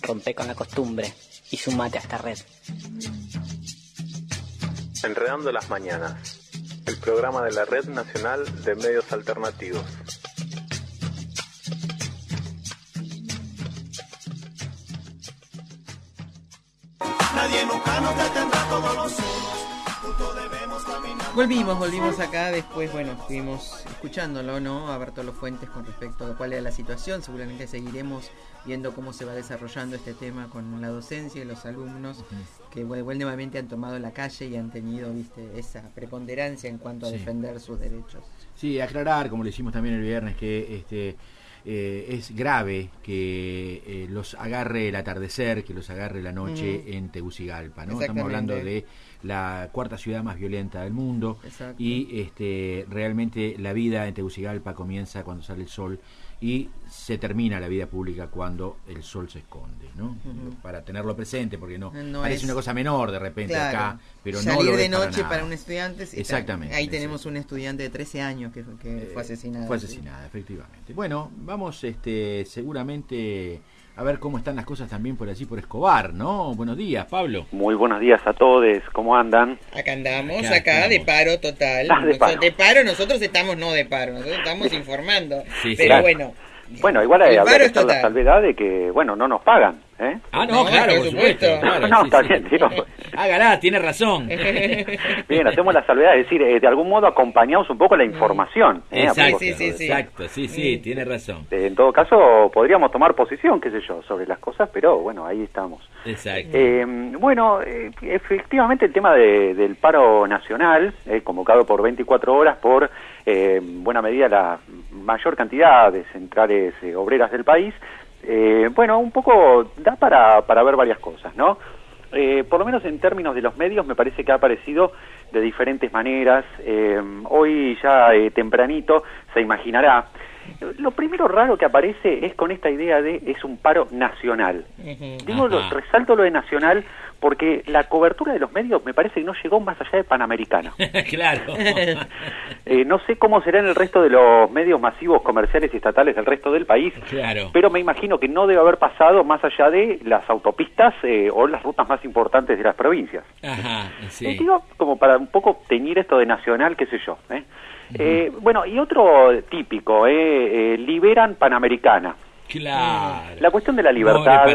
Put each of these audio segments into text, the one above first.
Rompe con la costumbre y sumate a esta red. Enredando las mañanas, el programa de la Red Nacional de Medios Alternativos. Nadie nunca nos detendrá todos los sueños. Juntos debemos caminar. Volvimos acá, después, estuvimos escuchándolo, ¿no? A Bertolo Fuentes con respecto a cuál era la situación. Seguramente seguiremos viendo cómo se va desarrollando este tema con la docencia y los alumnos que nuevamente han tomado la calle y han tenido, esa preponderancia en cuanto a defender sus derechos. Sí, aclarar, como lo hicimos también el viernes, que es grave que los agarre el atardecer, que los agarre la noche en Tegucigalpa, ¿no? Estamos hablando de la cuarta ciudad más violenta del mundo. Exacto. Y realmente la vida en Tegucigalpa comienza cuando sale el sol y se termina la vida pública cuando el sol se esconde, ¿no? Para tenerlo presente, porque no parece una cosa menor de repente, claro, acá, pero no lo es de noche para un estudiante. Exactamente. Ahí tenemos un estudiante de 13 años que fue asesinada. Fue asesinada, efectivamente. Bueno, vamos seguramente a ver cómo están las cosas también por allí, por Escobar, ¿no? Buenos días, Pablo. Muy buenos días a todos, ¿cómo andan? Acá andamos, acá de paro total. De paro, nosotros estamos no de paro, nosotros estamos informando. Sí, pero claro. Bueno, igual habría que hacer la salvedad de que, no nos pagan, ¿eh? Ah, no, claro, por supuesto. Claro, no, está bien, digo. Hágala, tiene razón. Bien, hacemos la salvedad, es decir, de algún modo acompañamos un poco la información. Exacto, exacto, sí, tiene razón. En todo caso, podríamos tomar posición, qué sé yo, sobre las cosas, pero bueno, ahí estamos. Exacto. Efectivamente el tema del paro nacional, convocado por 24 horas por buena medida la mayor cantidad de centrales obreras del país, un poco da para ver varias cosas, ¿no? Por lo menos en términos de los medios me parece que ha aparecido de diferentes maneras. Hoy ya tempranito se imaginará. Lo primero raro que aparece es con esta idea de es un paro nacional. Resalto lo de nacional porque la cobertura de los medios me parece que no llegó más allá de Panamericana. Claro. No sé cómo será en el resto de los medios masivos comerciales y estatales del resto del país, claro, pero me imagino que no debe haber pasado más allá de las autopistas o las rutas más importantes de las provincias. Ajá, sí. Digo, como para un poco teñir esto de nacional, qué sé yo, y otro típico, liberan Panamericana. Claro. La cuestión de la libertad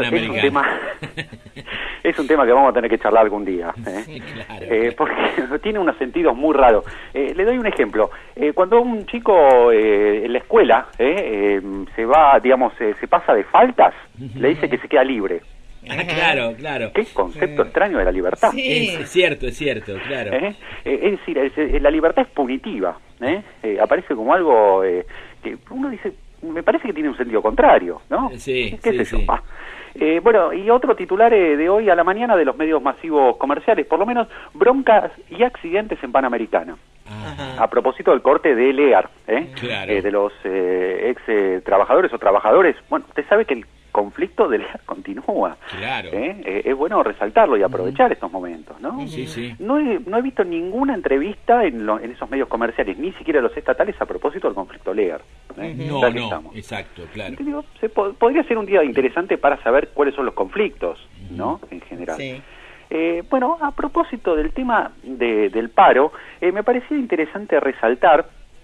es un tema que vamos a tener que charlar algún día, Sí, claro. Porque tiene unos sentidos muy raros. Le doy un ejemplo. Cuando un chico en la escuela se va, se pasa de faltas, le dice que se queda libre. Claro. Qué concepto extraño de la libertad. Sí. Es cierto, claro. Es decir, la libertad es punitiva. Aparece como algo que uno dice, me parece que tiene un sentido contrario, ¿no? Sí, ¿Qué sé yo? Y otro titular de hoy a la mañana de los medios masivos comerciales, por lo menos broncas y accidentes en Panamericana. A propósito del corte de Lear, claro, de los ex trabajadores o trabajadores. Bueno, usted sabe que el conflicto de Lear continúa. Claro. Es bueno resaltarlo y aprovechar estos momentos, ¿no? Sí. No he visto ninguna entrevista en esos medios comerciales, ni siquiera los estatales, a propósito del conflicto Lear. No, exacto, claro. Digo, podría ser un día interesante para saber cuáles son los conflictos, ¿no? En general. Sí. A propósito del tema del paro, me parecía interesante resaltar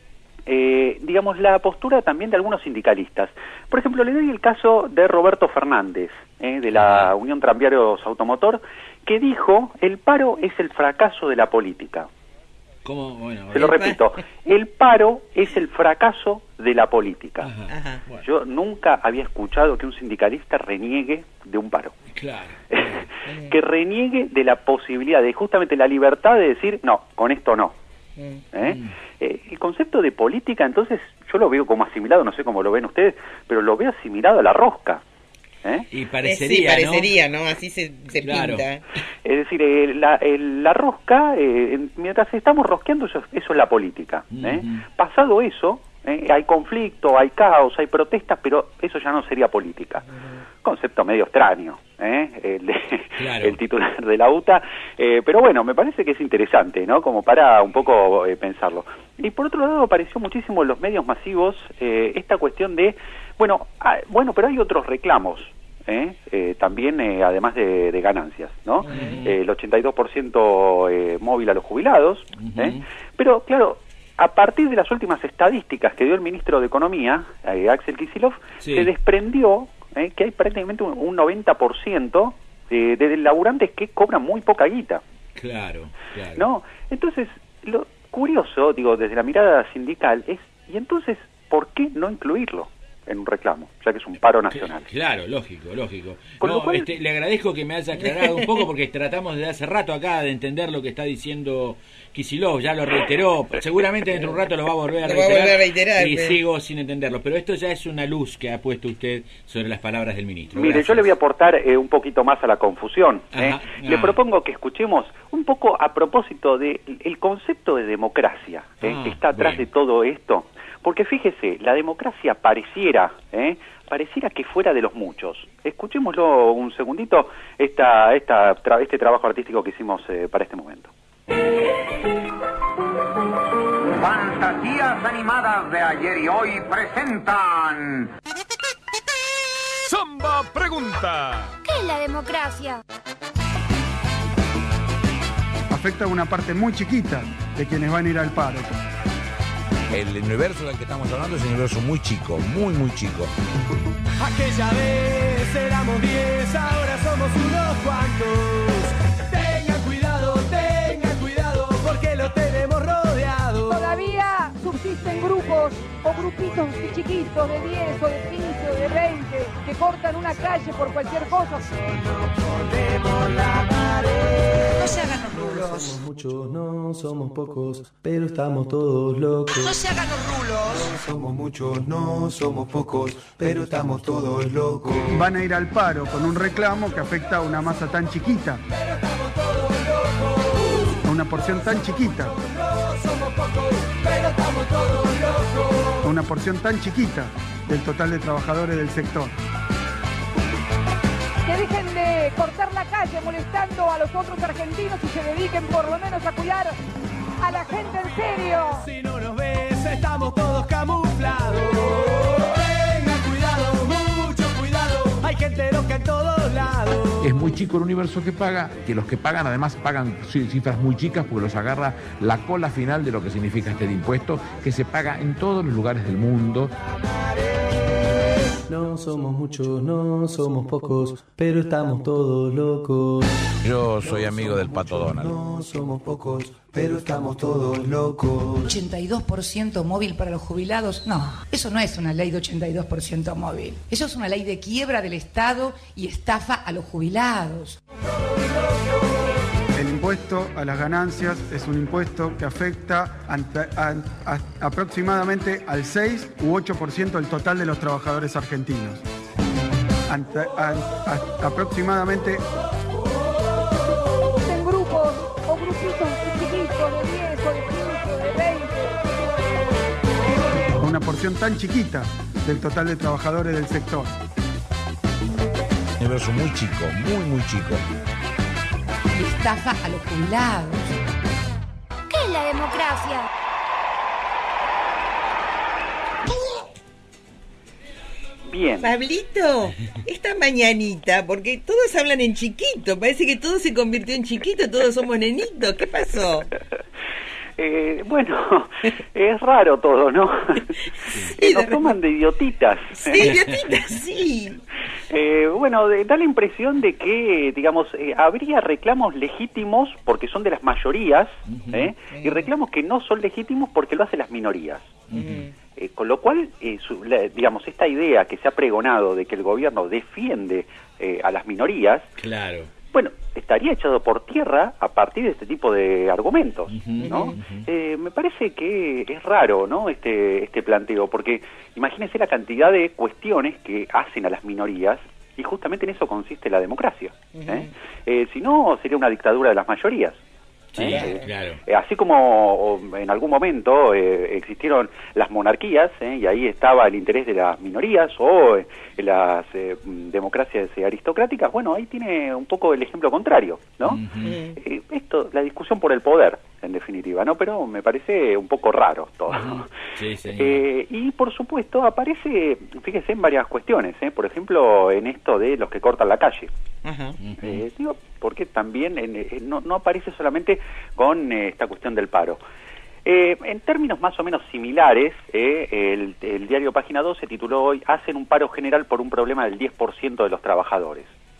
la postura también de algunos sindicalistas. Por ejemplo, le doy el caso de Roberto Fernández, de la Unión Tranviarios Automotor, que dijo, el paro es el fracaso de la política. ¿Cómo? Bueno, se lo repito, el paro es el fracaso de la política. Ajá. Bueno. Yo nunca había escuchado que un sindicalista reniegue de un paro. Claro. Que reniegue de la posibilidad de justamente la libertad de decir, no, con esto no. El concepto de política, entonces, yo lo veo como asimilado, no sé cómo lo ven ustedes, pero lo veo asimilado a la rosca. Y parecería, ¿no? Así se claro, pinta. Es decir, la rosca, mientras estamos rosqueando, eso es la política. Pasado eso, hay conflicto, hay caos, hay protestas, pero eso ya no sería política. Concepto medio extraño, el titular de la UTA, pero bueno, me parece que es interesante, ¿no? Como para un poco pensarlo. Y por otro lado, apareció muchísimo en los medios masivos esta cuestión de, pero hay otros reclamos. también además de ganancias, ¿no? El 82% móvil a los jubilados, pero claro, a partir de las últimas estadísticas que dio el ministro de Economía, Axel Kicillof, se desprendió que hay prácticamente un 90% de laburantes que cobran muy poca guita. Claro. ¿No? Entonces, lo curioso, digo, desde la mirada sindical es, ¿y entonces por qué no incluirlo en un reclamo, ya que es un paro nacional? Claro, lógico. Con lo cual... le agradezco que me haya aclarado un poco, porque tratamos desde hace rato acá de entender lo que está diciendo Kicillof, ya lo reiteró, seguramente dentro de un rato lo va a volver a reiterar, y sigo sin entenderlo, pero esto ya es una luz que ha puesto usted sobre las palabras del ministro. Mire, yo le voy a aportar un poquito más a la confusión. Le propongo que escuchemos un poco a propósito del concepto de democracia que está atrás de todo esto. Porque fíjese, la democracia pareciera que fuera de los muchos. Escuchémoslo un segundito, este trabajo artístico que hicimos para este momento. Fantasías animadas de ayer y hoy presentan... Samba Pregunta. ¿Qué es la democracia? Afecta a una parte muy chiquita de quienes van a ir al paro. El universo del que estamos hablando es un universo muy chico, muy chico. Aquella vez éramos 10, ahora somos unos cuantos. Tengan cuidado, porque lo tenemos rodeado. Todavía subsisten grupos o grupitos chiquitos de 10 o de 15 o de 20 que cortan una calle por cualquier cosa. Ponemos la pared. No se hagan los rulos. No somos muchos, no somos pocos, pero estamos todos locos. No se hagan los rulos. No somos muchos, no somos pocos, pero estamos todos locos. Van a ir al paro con un reclamo que afecta a una masa tan chiquita, a una porción tan chiquita, a una porción tan chiquita del total de trabajadores del sector. Que dejen de cortar la calle molestando a los otros argentinos y se dediquen por lo menos a cuidar a la gente en serio. Si no nos ves, estamos todos camuflados. Tengan cuidado, mucho cuidado, hay gente loca en todos lados. Es muy chico el universo que paga, que los que pagan además pagan cifras muy chicas porque los agarra la cola final de lo que significa este impuesto, que se paga en todos los lugares del mundo. No somos muchos, no somos pocos, pero estamos todos locos. Yo soy amigo del Pato Donald. No somos pocos, pero estamos todos locos. 82% móvil para los jubilados. No, eso no es una ley de 82% móvil. Eso es una ley de quiebra del Estado y estafa a los jubilados. El impuesto a las ganancias es un impuesto que afecta aproximadamente al 6 u 8% del total de los trabajadores argentinos. Aproximadamente... En grupos o grupitos chiquitos de 10 o de 15 o de 20. Una porción tan chiquita del total de trabajadores del sector. Un universo muy chico, muy chico. Y estafa a los jubilados. ¿Qué es la democracia? Bien. Pablito, esta mañanita, porque todos hablan en chiquito, parece que todo se convirtió en chiquito, todos somos nenitos, ¿qué pasó? Bueno, es raro todo, ¿no? Sí, nos toman de idiotitas. Sí, idiotitas, sí. Bueno, da la impresión de que, digamos, habría reclamos legítimos porque son de las mayorías, y reclamos que no son legítimos porque lo hacen las minorías. Con lo cual, digamos, esta idea que se ha pregonado de que el gobierno defiende a las minorías, claro, bueno, estaría echado por tierra a partir de este tipo de argumentos, ¿no? Me parece que es raro, ¿no? Este planteo, porque imagínense la cantidad de cuestiones que hacen a las minorías, y justamente en eso consiste la democracia. Si no, sería una dictadura de las mayorías. Sí, claro. Así como en algún momento existieron las monarquías, y ahí estaba el interés de las minorías, o las democracias aristocráticas, bueno, ahí tiene un poco el ejemplo contrario, ¿no? La discusión por el poder, en definitiva, ¿no? Pero me parece un poco raro todo. Sí, sí. Y por supuesto aparece, fíjese, en varias cuestiones, por ejemplo, en esto de los que cortan la calle. Digo, porque también no aparece solamente con esta cuestión del paro. En términos más o menos similares, el diario Página 12 tituló hoy: hacen un paro general por un problema del 10% de los trabajadores.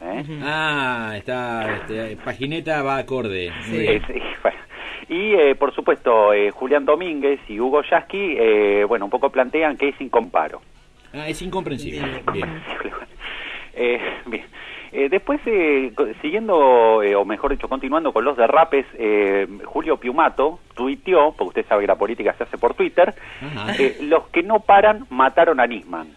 Pagineta va acorde. Sí. Y por supuesto, Julián Domínguez y Hugo Yasky, un poco plantean que es incomparo. Es incomprensible. Bien. Bien. Después, siguiendo, o mejor dicho, continuando con los derrapes, Julio Piumato tuiteó, porque usted sabe que la política se hace por Twitter, los que no paran mataron a Nisman.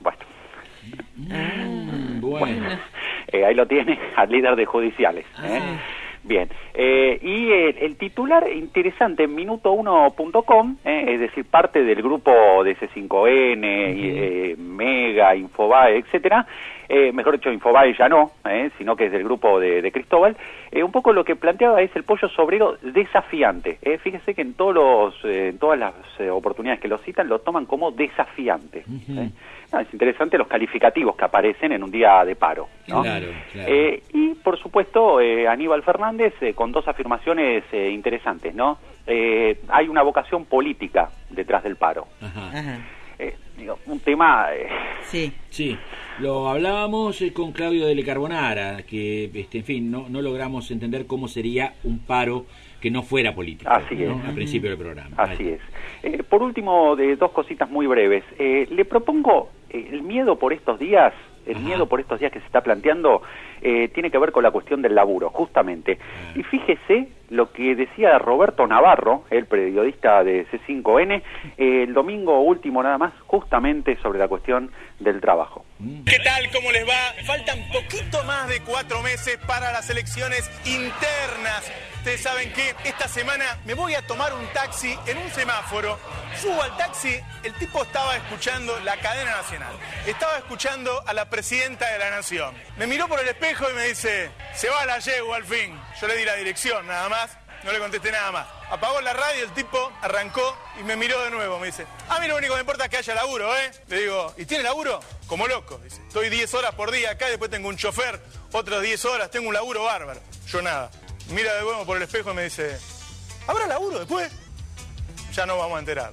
Bueno. Ahí lo tiene, al líder de judiciales. Bien. Y el titular interesante en Minuto1.com, es decir, parte del grupo de C5N, Mega, Infobae, etcétera, mejor dicho, Infobae ya no, sino que es del grupo de Cristóbal, un poco lo que planteaba es el pollo sobrero desafiante. Fíjese que en todas las oportunidades que lo citan lo toman como desafiante. Es interesante los calificativos que aparecen en un día de paro, ¿no? Claro. Y por supuesto Aníbal Fernández con dos afirmaciones interesantes, ¿no? Hay una vocación política detrás del paro. Un tema... Sí, lo hablábamos con Claudio Delle Carbonara, que en fin, no logramos entender cómo sería un paro que no fuera político. Así es. Al principio del programa. Así es. Por último, dos cositas muy breves. Le propongo el miedo por estos días. El miedo por estos días que se está planteando tiene que ver con la cuestión del laburo, justamente. Y fíjese lo que decía Roberto Navarro, el periodista de C5N, el domingo último nada más, justamente sobre la cuestión del trabajo. ¿Qué tal? ¿Cómo les va? Faltan poquito más de 4 meses para las elecciones internas. Ustedes saben que esta semana me voy a tomar un taxi en un semáforo. Subo al taxi, el tipo estaba escuchando la cadena nacional. Estaba escuchando a la presidenta de la nación. Me miró por el espejo y me dice: se va la yegua al fin. Yo le di la dirección nada más, no le contesté nada más. Apagó la radio, el tipo arrancó y me miró de nuevo. Me dice: a mí lo único que me importa es que haya laburo, ¿eh? Le digo: ¿y tiene laburo? Como loco. Dice: estoy 10 horas por día acá, después tengo un chofer, otras 10 horas, tengo un laburo bárbaro. Yo nada. Mira de nuevo por el espejo y me dice: ¿habrá laburo después? Ya no vamos a enterar.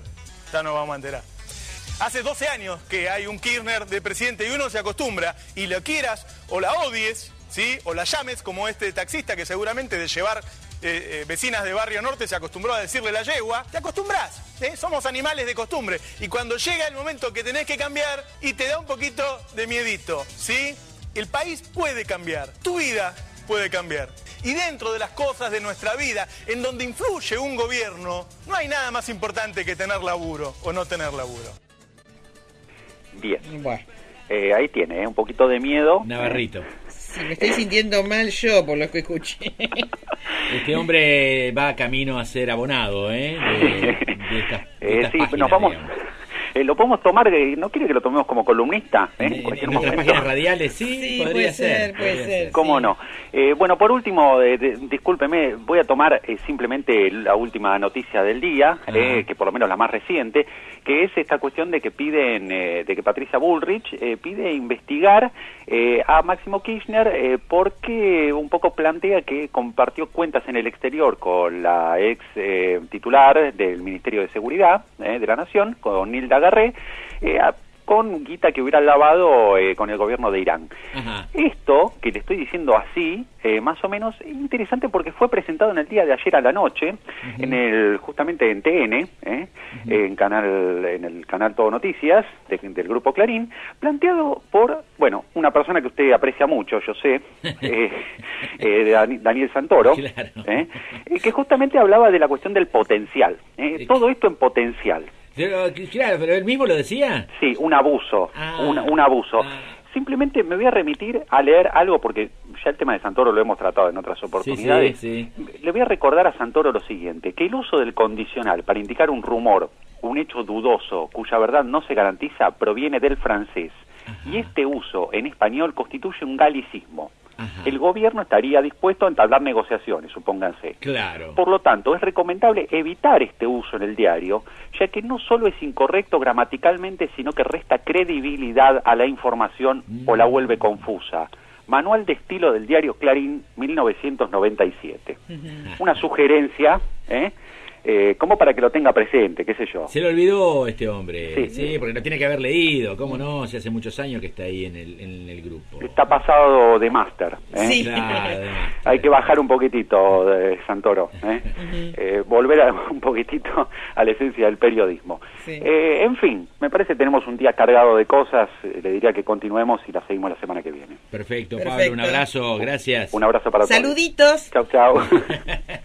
Hace 12 años que hay un Kirchner de presidente y uno se acostumbra, y lo quieras o la odies, ¿sí? O la llames, como este taxista que seguramente de llevar vecinas de Barrio Norte se acostumbró a decirle la yegua, te acostumbrás, somos animales de costumbre, y cuando llega el momento que tenés que cambiar y te da un poquito de miedito, ¿sí? El país puede cambiar, tu vida puede cambiar. Y dentro de las cosas de nuestra vida, en donde influye un gobierno, no hay nada más importante que tener laburo o no tener laburo. Bien. Bueno. Ahí tiene, un poquito de miedo. Navarrito. Sí, me estoy sintiendo mal yo por lo que escuché. Este hombre va camino a ser abonado, de estas sí, páginas, nos vamos... lo podemos tomar, no quiere que lo tomemos como columnista, en nuestras páginas radiales, sí, podría ser. ¿Cómo no? Bueno, por último, discúlpeme, voy a tomar simplemente la última noticia del día, que por lo menos la más reciente, que es esta cuestión de que piden, de que Patricia Bullrich pide investigar a Máximo Kirchner porque un poco plantea que compartió cuentas en el exterior con la ex titular del Ministerio de Seguridad de la Nación, con Nilda Garré, con guita que hubiera lavado con el gobierno de Irán. Esto, que le estoy diciendo así, más o menos interesante porque fue presentado en el día de ayer a la noche, justamente en TN, en el canal Todo Noticias, del Grupo Clarín, planteado por, una persona que usted aprecia mucho, yo sé, Daniel Santoro, que justamente hablaba de la cuestión del potencial, todo esto en potencial. Claro, pero él mismo lo decía. Sí, un abuso, un abuso. Simplemente me voy a remitir a leer algo, porque ya el tema de Santoro lo hemos tratado en otras oportunidades. Sí. Le voy a recordar a Santoro lo siguiente, que el uso del condicional para indicar un rumor, un hecho dudoso, cuya verdad no se garantiza, proviene del francés. Y este uso en español constituye un galicismo. el gobierno estaría dispuesto a entablar negociaciones, supónganse. Claro. Por lo tanto, es recomendable evitar este uso en el diario, ya que no solo es incorrecto gramaticalmente, sino que resta credibilidad a la información o la vuelve confusa. Manual de estilo del diario Clarín, 1997. Una sugerencia, como para que lo tenga presente, qué sé yo. Se lo olvidó este hombre, sí, porque lo tiene que haber leído, ¿cómo no? Si hace muchos años que está ahí en el grupo. Está pasado de máster. Sí. Claro, hay que bajar un poquitito, Santoro, volver un poquitito a la esencia del periodismo. Sí. En fin, me parece que tenemos un día cargado de cosas, le diría que continuemos y la seguimos la semana que viene. Perfecto, Pablo, un abrazo, gracias. Un abrazo para todos. Saluditos. Chau, chau.